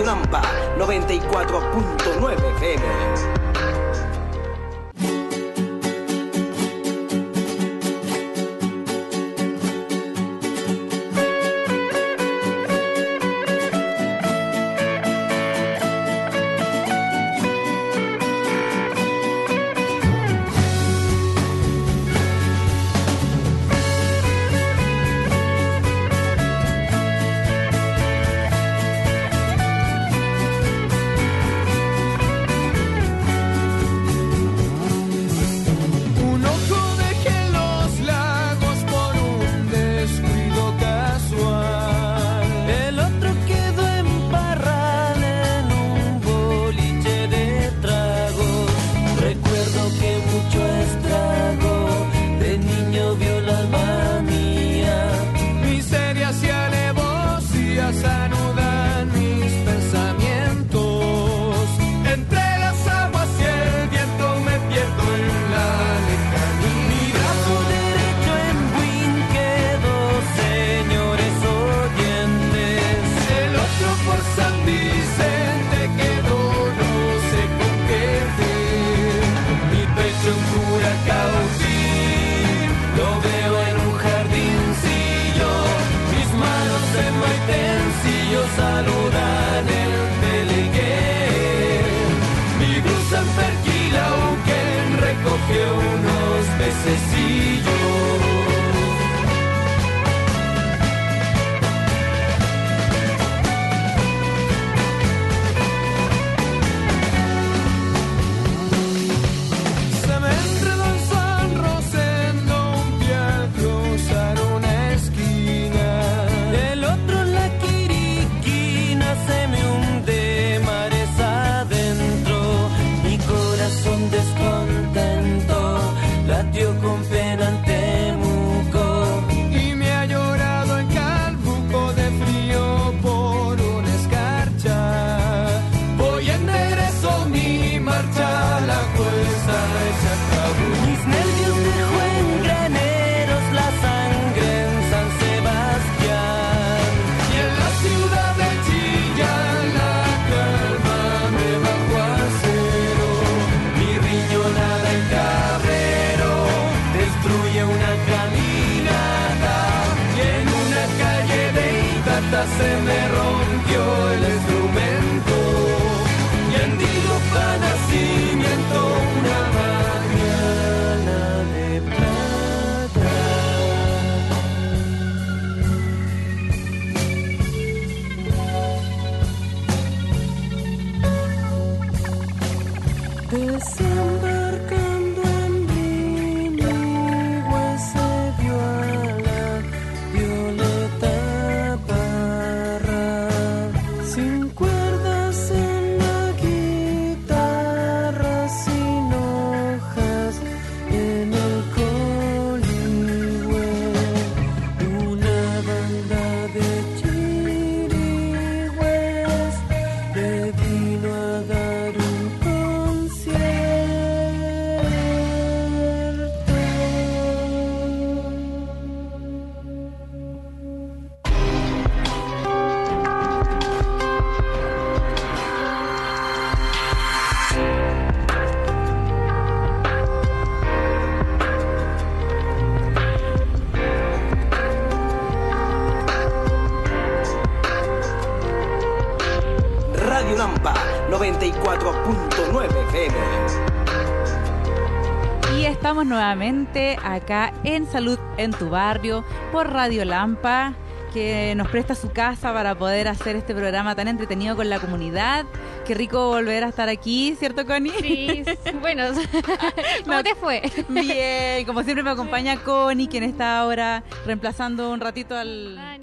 Radio Lampa 94.9 FM. Se me rompió el instrumento y en Dilopa nacimiento una mañana de plata. Desembarcando en Vinigüe se vio a la Violeta sin cuerdas en la guitarra, sin hojas en el coligüe, una banda de chirigües le vino a dar un concierto. Radio Lampa 94.9 FM. Y estamos nuevamente acá en Salud en tu Barrio por Radio Lampa, que nos presta su casa para poder hacer este programa tan entretenido con la comunidad. Qué rico volver a estar aquí, ¿cierto, Connie? Sí, bueno, ¿cómo te fue? Bien, como siempre me acompaña Connie, quien está ahora reemplazando un ratito al